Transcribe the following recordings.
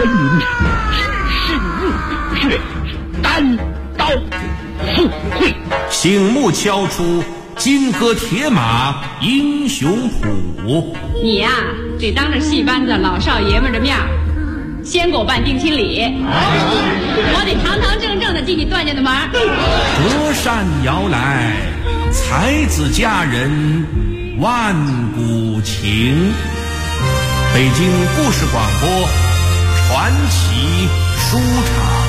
云只身入血，单刀赴会。 醒目敲出金戈铁马英雄谱。 你呀，得当着戏班子老少爷们的面先给我办定亲礼，我得堂堂正正的进你段家的门。 隔山摇来，才子佳人万古情。北京故事广播传奇书场。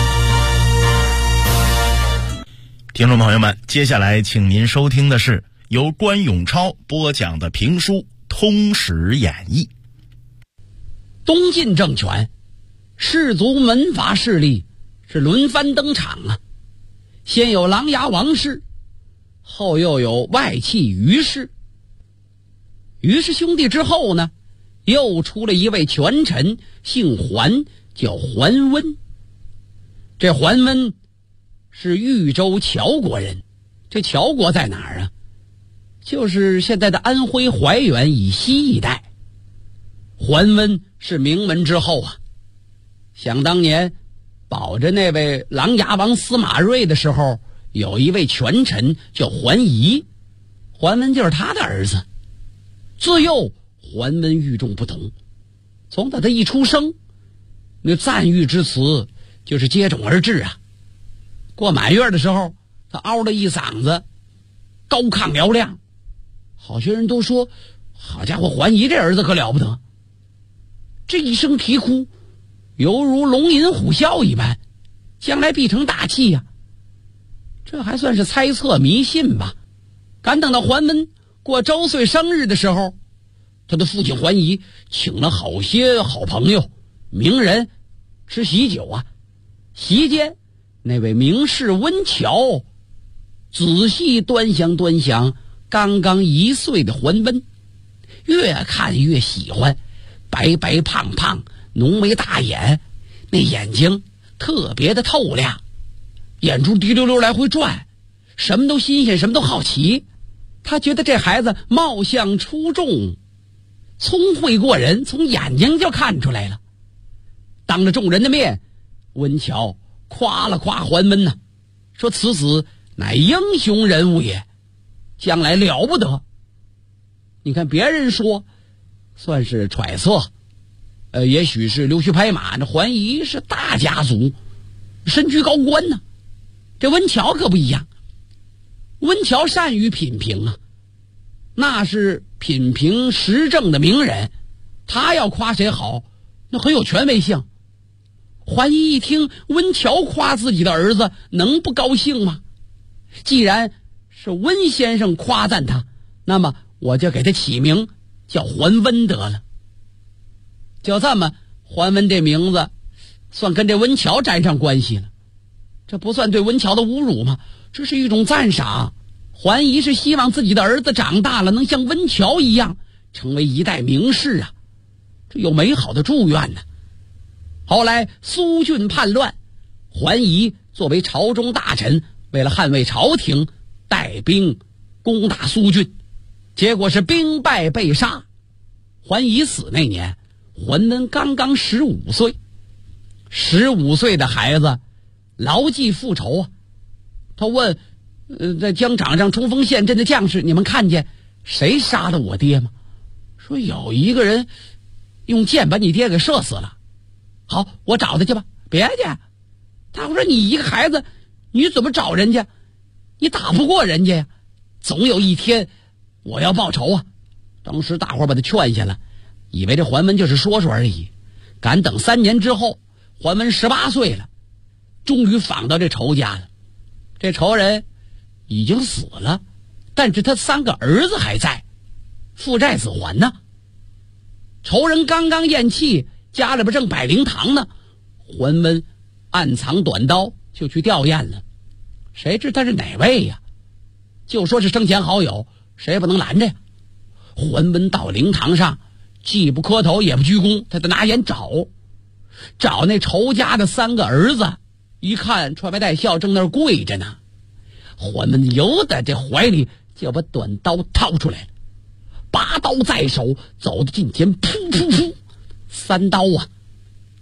听众朋友们，接下来请您收听的是由关永超播讲的评书《通史演义》。 东晋政权，士族门阀势力是轮番登场啊。先有琅琊王氏，后又有外戚于氏。于氏兄弟之后呢，又出了一位权臣，姓桓，叫桓温。这桓温是豫州谯国人。这谯国在哪儿啊？就是现在的安徽怀远以西一带。桓温是名门之后啊，想当年保着那位琅琊王司马睿的时候，有一位权臣叫桓仪，桓温就是他的儿子。自幼桓温与众不同，从他一出生，那赞誉之词就是接踵而至啊。过满月的时候，他嗷了一嗓子，高亢嘹亮，好些人都说，好家伙，桓仪这儿子可了不得。这一声啼哭，犹如龙吟虎啸一般，将来必成大器呀。这还算是猜测迷信吧。赶等到桓温过周岁生日的时候，他的父亲桓仪请了好些好朋友名人吃喜酒啊。席间那位名士温峤仔细端详刚刚1岁的桓温，越看越喜欢，白白胖胖，浓眉大眼，那眼睛特别的透亮，眼珠滴溜溜来回转，什么都新鲜，什么都好奇。他觉得这孩子貌相出众，聪慧过人，从眼睛就看出来了。当着众人的面，温峤夸了夸桓温呢，说此子乃英雄人物也，将来了不得。你看别人说算是揣测，也许是溜须拍马，那桓仪是大家族，身居高官呢。这温峤可不一样，温峤善于品评啊，那是品评时政的名人，他要夸谁好，那很有权威性。桓仪一听温峤夸自己的儿子，能不高兴吗？既然是温先生夸赞他，那么我就给他起名叫桓温得了。就这么，桓温这名字算跟这温峤沾上关系了。这不算对温峤的侮辱吗？这是一种赞赏。桓仪是希望自己的儿子长大了能像温峤一样成为一代名士啊，这有美好的祝愿呢。后来苏峻叛乱，桓仪作为朝中大臣，为了捍卫朝廷，带兵攻打苏峻，结果是兵败被杀。桓仪死那年，桓温刚刚15岁。15岁的孩子牢记复仇啊。他问在疆场上冲锋陷阵的将士，你们看见谁杀了我爹吗？说有一个人用箭把你爹给射死了。好，我找他去吧。别去，他说你一个孩子，你怎么找人家？你打不过人家呀。总有一天我要报仇啊。当时大伙把他劝下了，以为这桓温就是说说而已。赶等3年之后，桓温18岁了，终于访到这仇家了。这仇人已经死了，但是他3个儿子还在，父债子还呢。仇人刚刚咽气，家里边正摆灵堂呢，桓温暗藏短刀就去吊唁了。谁知他是哪位呀？就说是生前好友，谁也不能拦着呀。桓温到灵堂上，既不磕头也不鞠躬，他得拿眼找那仇家的3个儿子，一看穿白带孝正那儿跪着呢。桓温由得这怀里就把短刀掏出来了，拔刀在手，走到近前，噗噗噗，3刀啊，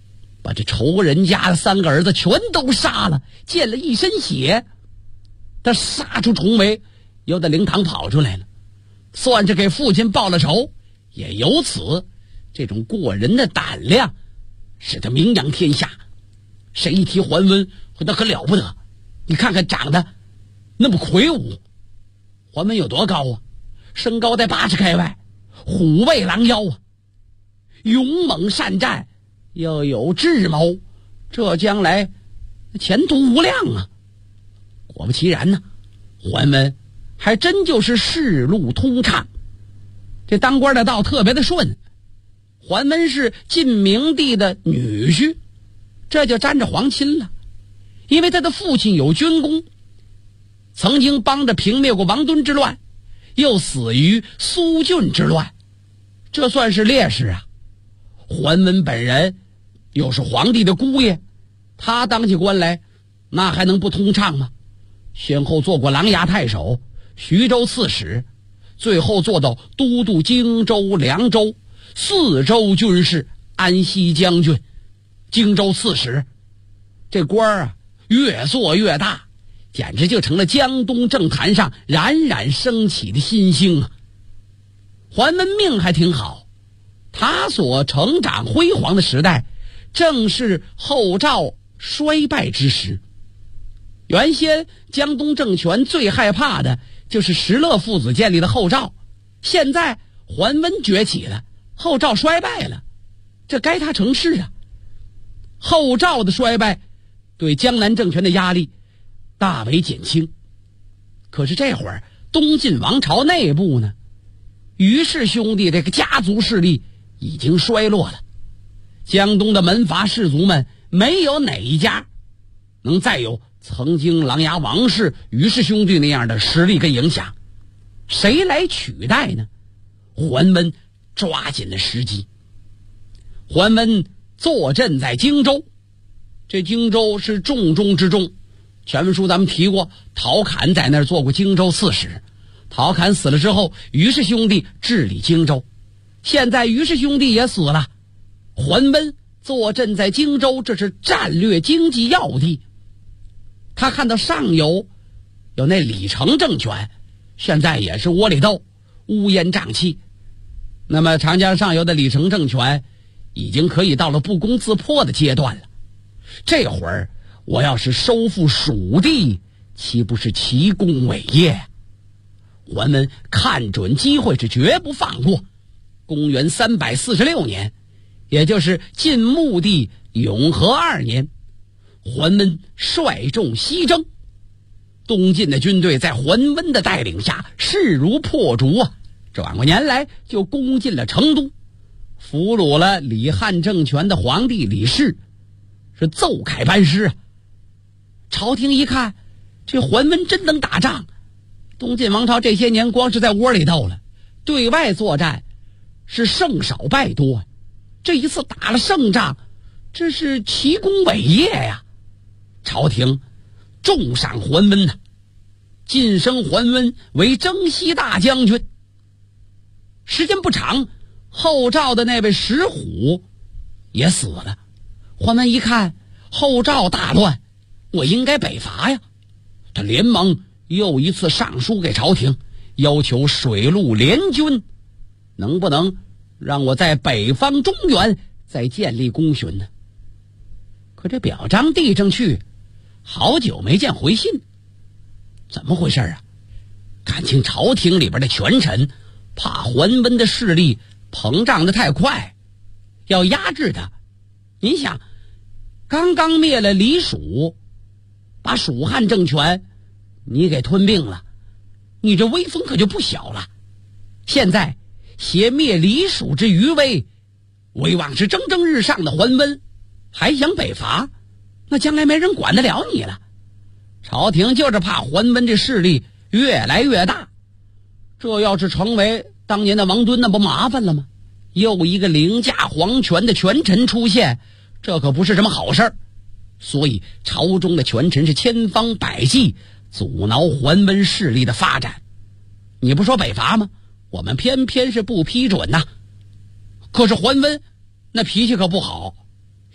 把这仇人家的3个儿子全都杀了，溅了一身血。他杀出重围，又在灵堂跑出来了，算是给父亲报了仇。也由此，这种过人的胆量使他名扬天下。谁一提桓温，那可了不得。你看看长得那么魁梧，桓温有多高啊？身高在80开外，虎背狼腰啊，勇猛善战，又有智谋，这将来前途无量啊！果不其然呢，桓温还真就是仕路通畅，这当官的道特别的顺。桓温是晋明帝的女婿，这就沾着皇亲了。因为他的父亲有军功，曾经帮着平灭过王敦之乱，又死于苏峻之乱，这算是烈士啊。桓温本人又是皇帝的姑爷，他当起官来那还能不通畅吗？先后做过琅琊太守、徐州刺史，最后做到都督荆州、凉州4州军事、安西将军、荆州刺史。这官啊越做越大，简直就成了江东政坛上冉冉升起的新星啊！桓温命还挺好，他所成长辉煌的时代正是后赵衰败之时。原先江东政权最害怕的就是石勒父子建立的后赵，现在桓温崛起了，后赵衰败了，这该他成事啊。后赵的衰败对江南政权的压力大为减轻。可是这会儿东晋王朝内部呢，于氏兄弟这个家族势力已经衰落了，江东的门阀士族们没有哪一家能再有曾经琅琊王氏、于氏兄弟那样的实力跟影响。谁来取代呢？桓温抓紧了时机。桓温坐镇在荆州，这荆州是重中之重。前文书咱们提过，陶侃在那儿做过荆州刺史。陶侃死了之后，于氏兄弟治理荆州。现在于氏兄弟也死了，桓温坐镇在荆州，这是战略经济要地。他看到上游有那李成政权，现在也是窝里斗，乌烟瘴气。那么长江上游的李成政权已经可以到了不攻自破的阶段了。这会儿我要是收复蜀地，岂不是奇功伟业？桓温看准机会是绝不放过。公元346年，也就是晋穆帝永和2年，桓温率众西征。东晋的军队在桓温的带领下势如破竹啊，转过年来就攻进了成都，俘虏了李汉政权的皇帝李氏，是奏凯班师啊。朝廷一看，这桓温真能打仗，东晋王朝这些年光是在窝里斗了，对外作战是胜少败多，这一次打了胜仗，这是奇功伟业呀。朝廷重赏桓温呐，晋升桓温为征西大将军。时间不长，后赵的那位石虎也死了。桓温一看后赵大乱，我应该北伐呀，他连忙又一次上书给朝廷，要求水陆联军，能不能让我在北方中原再建立功勋呢？可这表彰递上去，好久没见回信，怎么回事啊？感情朝廷里边的权臣怕桓温的势力膨胀得太快，要压制他。您想，刚刚灭了李蜀，把蜀汉政权你给吞并了，你这威风可就不小了。现在挟灭李蜀之余威，威望是蒸蒸日上的桓温还想北伐，那将来没人管得了你了。朝廷就是怕桓温这势力越来越大，这要是成为当年的王敦，那不麻烦了吗？又一个凌驾皇权的权臣出现，这可不是什么好事儿。所以朝中的权臣是千方百计阻挠桓温势力的发展。你不说北伐吗？我们偏偏是不批准呐。可是桓温那脾气可不好，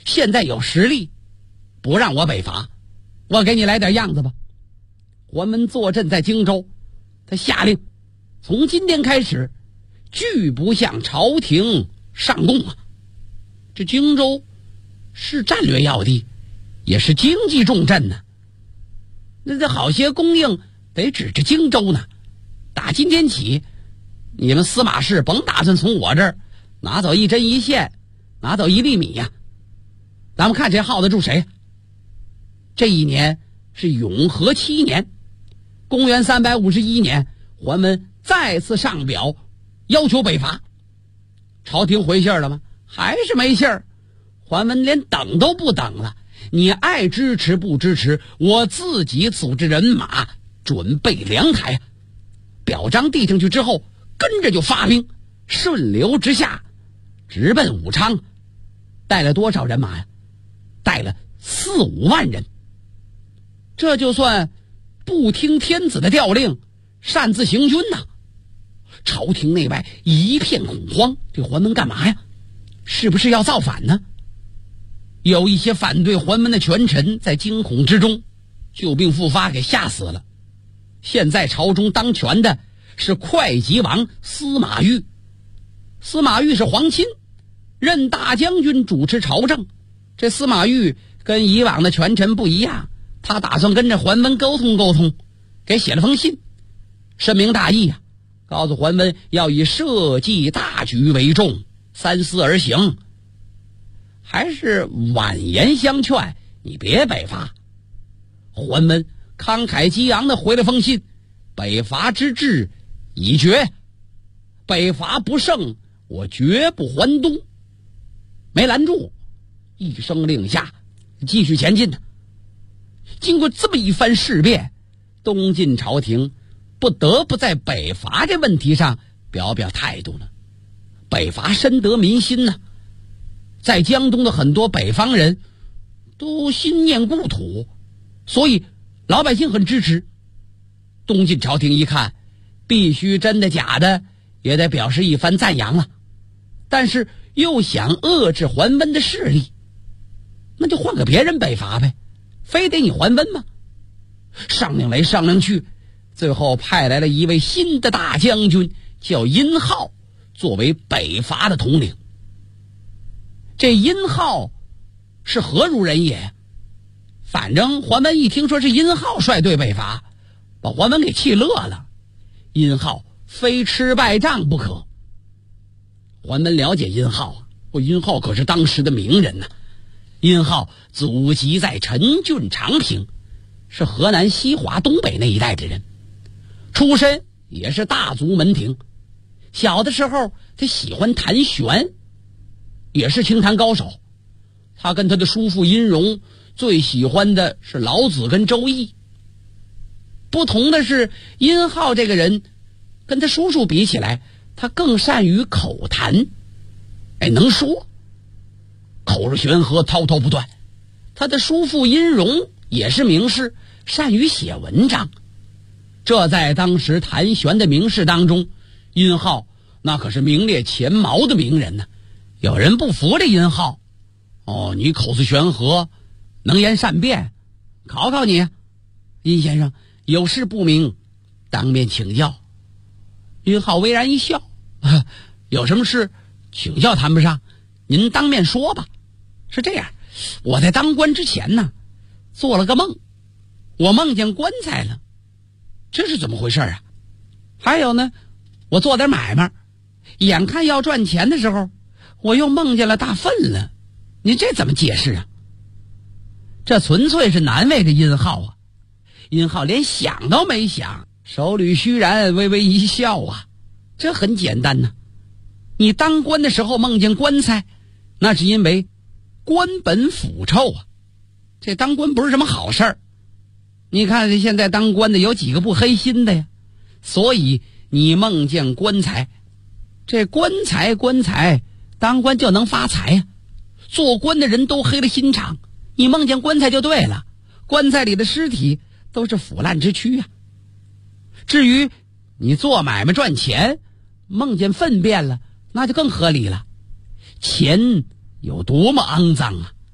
现在有实力，不让我北伐，我给你来点样子吧。桓温坐镇在荆州，他下令从今天开始拒不向朝廷上贡啊。这荆州是战略要地，也是经济重镇呢。那这好些供应得指着荆州呢。打今天起，你们司马氏甭打算从我这儿拿走一针一线，拿走1粒米呀。咱们看谁耗得住谁。这一年是永和7年，公元351年，桓温再次上表要求北伐。朝廷回信了吗？还是没信儿。桓温连等都不等了，你爱支持不支持，我自己组织人马准备粮台。表彰递上去之后，跟着就发兵，顺流直下，直奔武昌。带了多少人马呀？带了4-5万人。这就算不听天子的调令，擅自行军呐。朝廷内外一片恐慌，这桓温干嘛呀？是不是要造反呢？有一些反对桓温的权臣在惊恐之中旧病复发，给吓死了。现在朝中当权的是会稽王司马昱。司马昱是皇亲，任大将军，主持朝政。这司马昱跟以往的权臣不一样，他打算跟着桓温沟通沟通，给写了封信，深明大义啊，告诉桓温要以社稷大局为重，三思而行。还是婉言相劝，你别北伐。桓温慷慨激昂地回了封信，北伐之志已决，北伐不胜，我绝不还东。没拦住，一声令下，继续前进。经过这么一番事变，东晋朝廷不得不在北伐这问题上表表态度了。北伐深得民心呢，在江东的很多北方人都心念故土，所以老百姓很支持。东晋朝廷一看，必须真的假的也得表示一番赞扬了，但是又想遏制桓温的势力，那就换个别人北伐呗，非得你桓温吗？商量来商量去，最后派来了一位新的大将军，叫殷浩，作为北伐的统领。这殷浩是何如人也？反正桓温一听说是殷浩率队北伐，把桓温给气乐了。殷浩非吃败仗不可。桓温了解殷浩啊，殷浩可是当时的名人呐。殷浩祖籍在陈郡长平，是河南西华东北那一带的人，出身也是大族门庭。小的时候他喜欢弹弦，也是清弹高手。他跟他的叔父殷融最喜欢的是老子跟周易。不同的是，殷浩这个人跟他叔叔比起来，他更善于口谈，能说，口若悬河，滔滔不断。他的叔父殷融也是名士，善于写文章。这在当时弹弦的名士当中，殷浩那可是名列前茅的名人呢。有人不服这殷浩，你口似悬河，能言善辩，考考你。殷先生有事不明，当面请教。殷浩微然一笑，有什么事请教谈不上，您当面说吧。是这样，我在当官之前呢，做了个梦，我梦见棺材了。这是怎么回事啊？还有呢，我做点买卖，眼看要赚钱的时候，我又梦见了大粪了。你这怎么解释啊？这纯粹是难为这殷浩啊。殷浩连想都没想，手捋虚髯，微微一笑啊。这很简单呢，你当官的时候梦见棺材，那是因为官本腐臭啊。这当官不是什么好事儿。你看现在当官的有几个不黑心的呀？所以你梦见棺材，这棺材当官就能发财呀。做官的人都黑了心肠，你梦见棺材就对了，棺材里的尸体都是腐烂之躯啊。至于你做买卖赚钱，梦见粪便了，那就更合理了。钱有多么肮脏啊，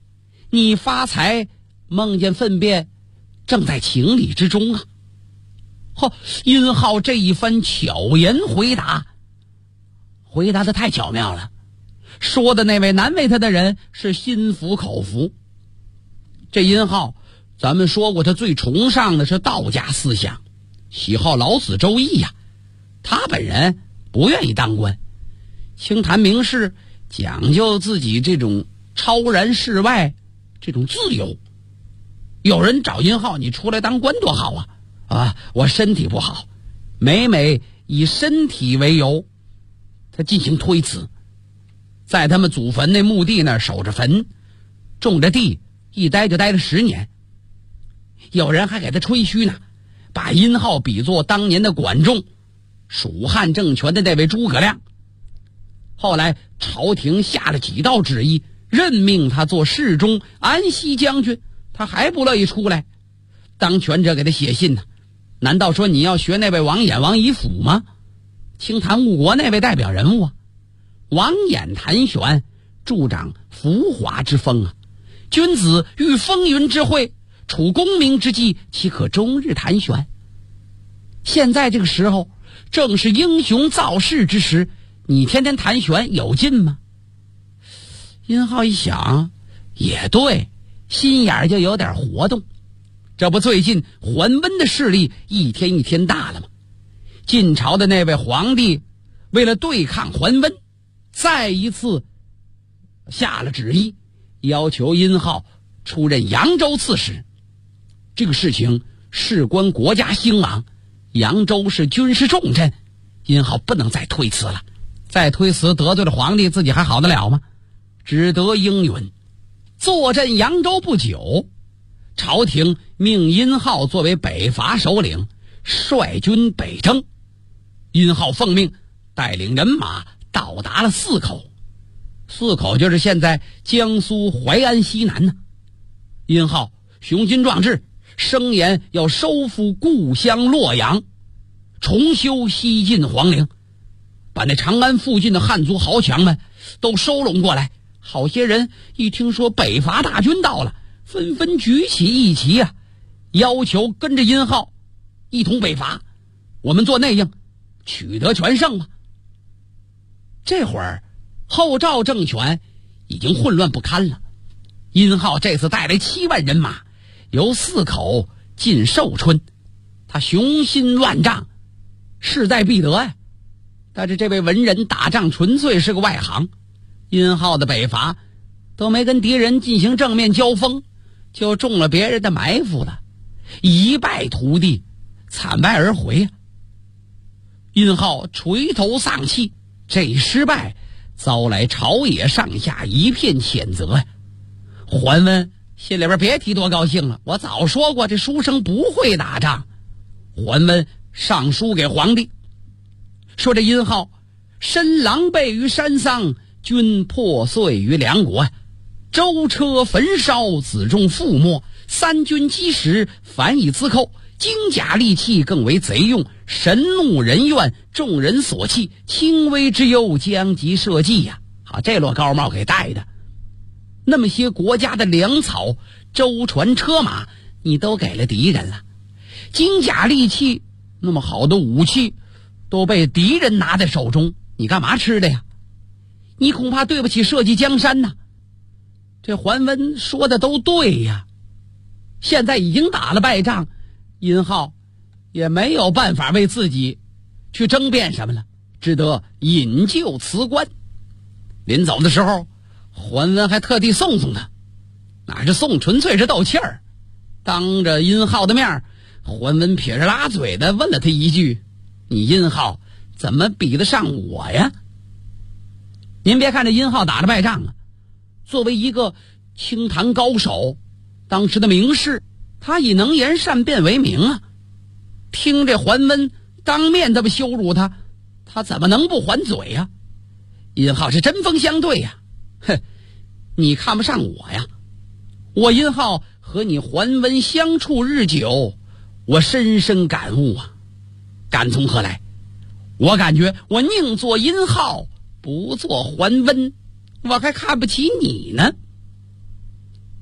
你发财梦见粪便正在情理之中啊。殷浩这一番巧言回答得太巧妙了，说的那位难为他的人是心服口服。这殷浩咱们说过，他最崇尚的是道家思想，喜好老子周易呀。他本人不愿意当官，清谈名士，讲究自己这种超然世外这种自由。有人找殷浩，你出来当官多好啊！我身体不好，每每以身体为由，他进行推辞，在他们祖坟那墓地那儿守着坟，种着地，一待就待了10年。有人还给他吹嘘呢，把殷浩比作当年的管仲，蜀汉政权的那位诸葛亮。后来朝廷下了几道旨意，任命他做侍中、安西将军，他还不乐意出来。当权者给他写信呢，难道说你要学那位王衍、王仪甫吗？清谈误国那位代表人物啊。王衍谈玄，助长浮华之风啊。君子遇风云之会，处功名之际，岂可终日谈玄？现在这个时候正是英雄造势之时，你天天谈玄有劲吗？殷浩一想也对，心眼就有点活动。这不最近桓温的势力一天一天大了吗？晋朝的那位皇帝为了对抗桓温，再一次下了旨意，要求殷浩出任扬州刺史。这个事情事关国家兴亡，扬州是军事重镇，殷浩不能再推辞了。再推辞得罪了皇帝，自己还好得了吗？只得应允。坐镇扬州不久，朝廷命殷浩作为北伐首领，率军北征。殷浩奉命带领人马到达了泗口，泗口就是现在江苏淮安西南呢。殷浩雄心壮志，声言要收复故乡洛阳，重修西晋皇陵，把那长安附近的汉族豪强们都收拢过来。好些人一听说北伐大军到了，纷纷举起义旗啊，要求跟着殷浩一同北伐，我们做内应，取得全胜吧。这会儿后赵政权已经混乱不堪了，殷浩这次带来7万人马，由泗口进寿春，他雄心万丈，势在必得呀。但是这位文人打仗纯粹是个外行，殷浩的北伐都没跟敌人进行正面交锋，就中了别人的埋伏了，一败涂地，惨败而回啊。殷浩垂头丧气，这一失败遭来朝野上下一片谴责呀。桓温心里边别提多高兴了，我早说过这书生不会打仗。桓温上书给皇帝，说这殷浩身狼狈于山桑，军破碎于梁国，舟车焚烧，子仲覆没，3军积食，反以自寇，精甲利器更为贼用，神怒人怨，众人所弃，轻微之忧将及社稷呀。好，这摞高帽给戴的，那么些国家的粮草、舟船、车马，你都给了敌人了。精甲利器，那么好的武器都被敌人拿在手中，你干嘛吃的呀？你恐怕对不起社稷江山呐。这桓温说的都对呀，现在已经打了败仗，殷浩也没有办法为自己去争辩什么了，只得引咎辞官。临走的时候，桓温还特地送他，哪是送，纯粹是斗气儿。当着殷浩的面，桓温撇着拉嘴的问了他一句：你殷浩怎么比得上我呀？您别看这殷浩打了败仗啊，作为一个清谈高手，当时的名士，他以能言善辩为名啊。听这桓温当面这么羞辱他，他怎么能不还嘴呀？殷浩是针锋相对呀。哼，你看不上我呀？我殷浩和你桓温相处日久，我深深感悟啊。感从何来？我感觉我宁做殷浩，不做桓温，我还看不起你呢。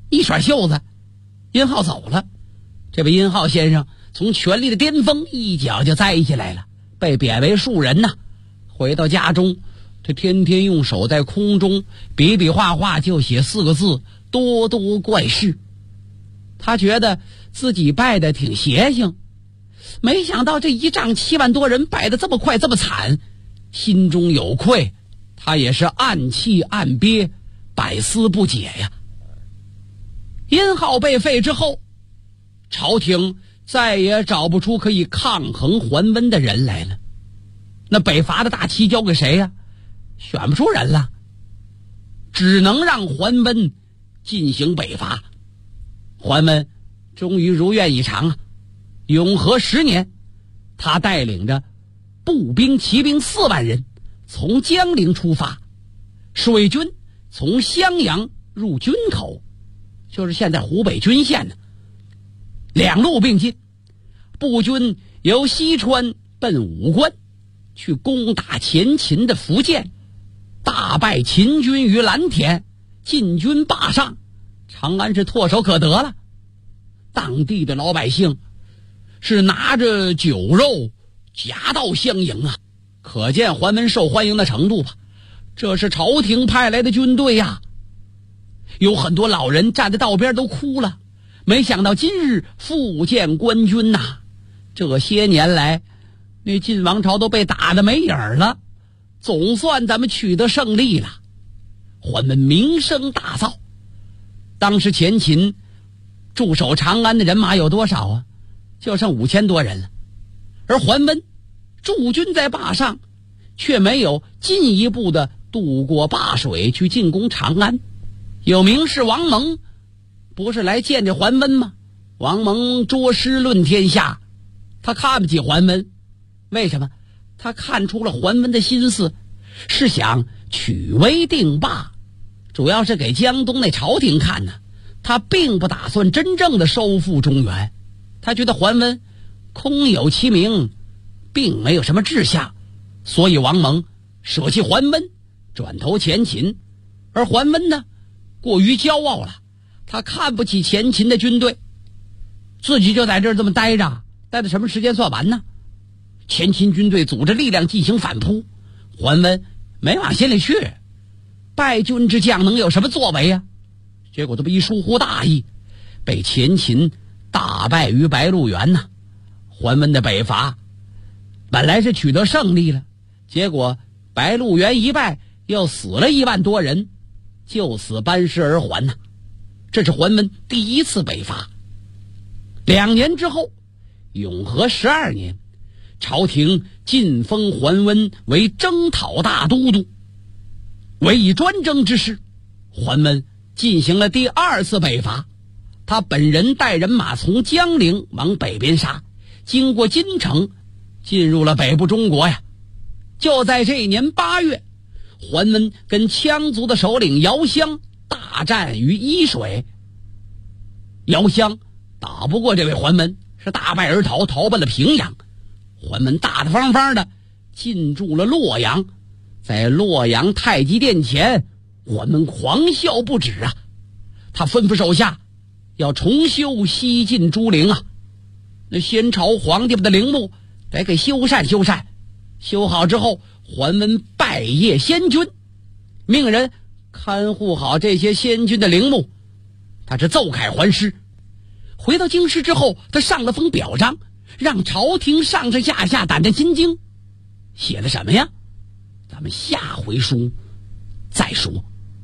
一甩袖子，殷浩走了。这位殷浩先生从权力的巅峰一脚就栽下来了，被贬为庶人呐。回到家中，他天天用手在空中比比划划，就写4个字：多多怪事。他觉得自己败得挺邪性，没想到这一仗7万多人败得这么快这么惨，心中有愧，他也是暗气暗憋，百思不解呀。殷浩被废之后，朝廷再也找不出可以抗衡桓温的人来了。那北伐的大旗交给谁呀？选不出人了，只能让桓温进行北伐。桓温终于如愿以偿啊！永和10年，他带领着步兵骑兵4万人从江陵出发，水军从襄阳入军口，就是现在湖北均县呢。2路并进，步军由西川奔武关，去攻打前秦的福建，大败秦军于蓝田，进军坝上，长安是唾手可得了。当地的老百姓是拿着酒肉夹道相迎啊，可见桓温受欢迎的程度吧。这是朝廷派来的军队呀。有很多老人站在道边都哭了，没想到今日复见官军呐。这些年来那晋王朝都被打得没影儿了，总算咱们取得胜利了。桓温名声大噪，当时前秦驻守长安的人马有多少啊？就剩5000多人了。而桓温驻军在坝上，却没有进一步的渡过灞水去进攻长安。有名士王蒙不是来见这桓温吗？王蒙捉师论天下，他看不起桓温。为什么？他看出了桓温的心思是想取威定霸，主要是给江东那朝廷看呢。他并不打算真正的收复中原，他觉得桓温空有其名，并没有什么志向，所以王蒙舍弃桓温，转投前秦。而桓温呢，过于骄傲了，他看不起前秦的军队，自己就在这儿这么待着，待到什么时间算完呢？前秦军队组织力量进行反扑，桓温没往心里去，败军之将能有什么作为啊？结果他不一疏忽大意，被前秦大败于白鹿原呐。桓温的北伐本来是取得胜利了，结果白鹿原一败，又死了1万多人，就此班师而还呐。这是桓温第一次北伐。2年之后，永和12年，朝廷晋封桓温为征讨大都督。委以专征之事，桓温进行了第2次北伐。他本人带人马从江陵往北边杀，经过金城，进入了北部中国呀。就在这一年8月，桓温跟羌族的首领姚襄大战于伊水。姚襄打不过这位桓温，是大败而逃，逃奔了平阳。桓温大大方方的进驻了洛阳，在洛阳太极殿前，桓温狂笑不止啊！他吩咐手下要重修西晋诸陵啊，那先朝皇帝们的陵墓得给修缮修缮。修好之后，桓温拜谒先君，命人看护好这些先君的陵墓。他是奏凯还师。回到京师之后，他上了封表彰，让朝廷上上下下胆战心惊。写的什么呀？咱们下回书再说。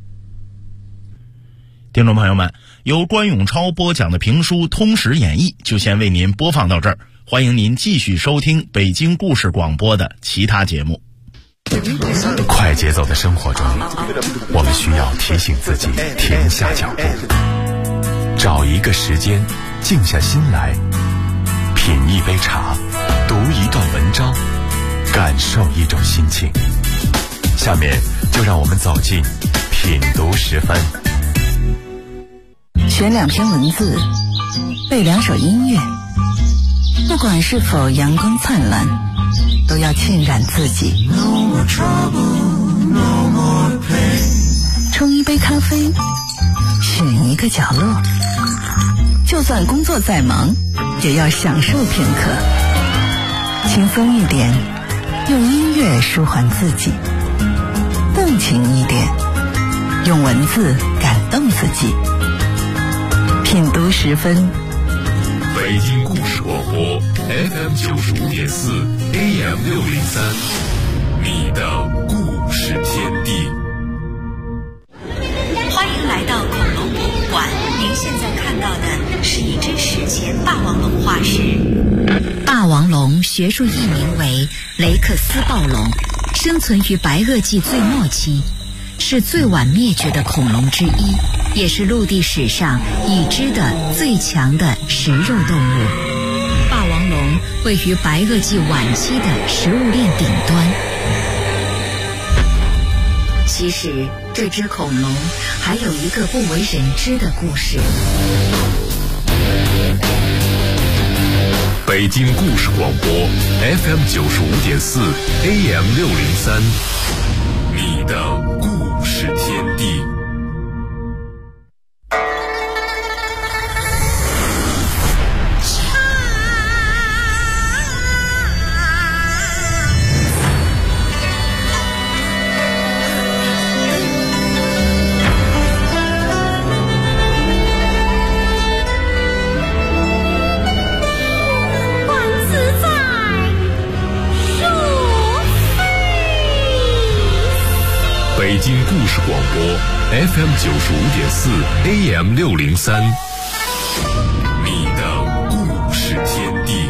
听众朋友们，由关永超播讲的评书《通史演义》就先为您播放到这儿，欢迎您继续收听北京故事广播的其他节目。 快节奏的生活中，我们需要提醒自己停下脚步，找一个时间静下心来，品一杯茶，读一段文章，感受一种心情。下面就让我们走进品读时分。 选2篇文字，背2首音乐，不管是否阳光灿烂，都要浸染自己。冲一杯咖啡，选一个个角落。就算工作再忙，也要享受片刻。轻松一点，用音乐舒缓自己；动情一点，用文字感动自己。品读10分， 北京故事广播 FM 95.4 AM 603，你的故事天地。 欢迎来到恐龙博物馆，您现在看到的是一只史前霸王龙化石。霸王龙学术译名为雷克斯暴龙，生存于白垩纪最末期，是最晚灭绝的恐龙之一，也是陆地史上已知的最强的食肉动物。霸王龙位于白垩纪晚期的食物链顶端。其实这只恐龙还有一个不为人知的故事。 北京故事广播 FM 95.4 AM 603，你的故事天地。北京故事广播 FM 95.4 AM 603，你的故事天地。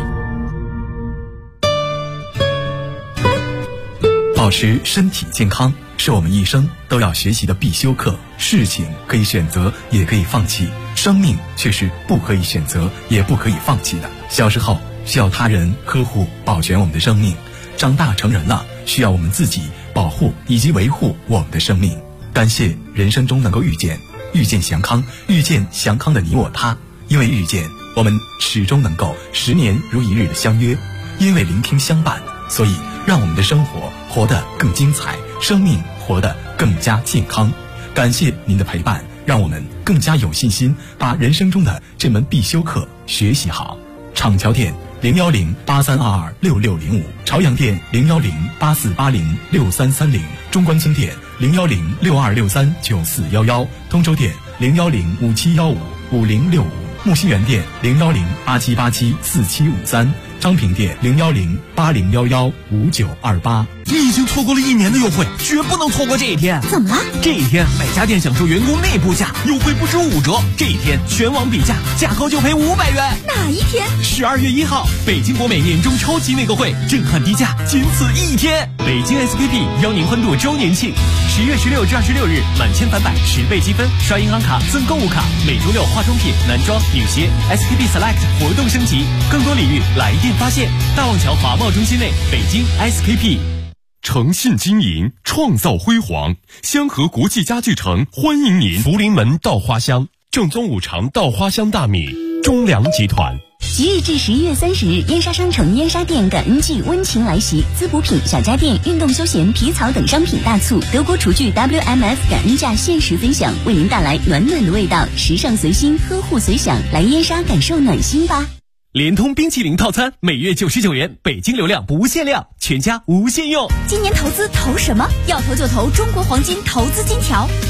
保持身体健康是我们一生都要学习的必修课。事情可以选择，也可以放弃，生命却是不可以选择，也不可以放弃的。小时候需要他人呵护保全我们的生命，长大成人了需要我们自己保护以及维护我们的生命。感谢人生中能够遇见祥康，遇见祥康的你我他。因为遇见，我们始终能够10年如一日的相约；因为聆听相伴，所以让我们的生活活得更精彩，生命活得更加健康。感谢您的陪伴，让我们更加有信心把人生中的这门必修课学习好。厂桥店01083226605，朝阳店01084806330，中关村店01062639411，通州店01057155065，木樨园店01087874753，昌平店01080115928。 你已经错过了1年的优惠，绝不能错过这一天。 怎么了？ 这一天每家店享受员工内部价，优惠不止5折。这一天全网比价，价高就赔500元。 哪一天 ？12月1号，北京国美年终超级内购会，震撼低价，仅此1天。北京 SKP 邀您欢度周年庆，10月16至26日，满千返百10倍积分，刷银行卡赠购物卡。每周6化妆品、男装、女鞋 SKP Select 活动升级，更多礼遇来电发现。大望桥华贸中心内，北京 SKP。 诚信经营，创造辉煌。香河国际家具城欢迎您。福临门稻花香，正宗五常稻花香大米，中粮集团。 即日至11月30日，燕莎商城燕莎店感恩季温情来袭，滋补品、小家电、运动休闲、皮草等商品大促，德国厨具 WMF 感恩价限时分享，为您带来暖暖的味道，时尚随心，呵护随享，来燕莎感受暖心吧。 联通冰淇淋套餐每月99元，北京流量不限量，全家无限用。 今年投资投什么？要投就投中国黄金投资金条。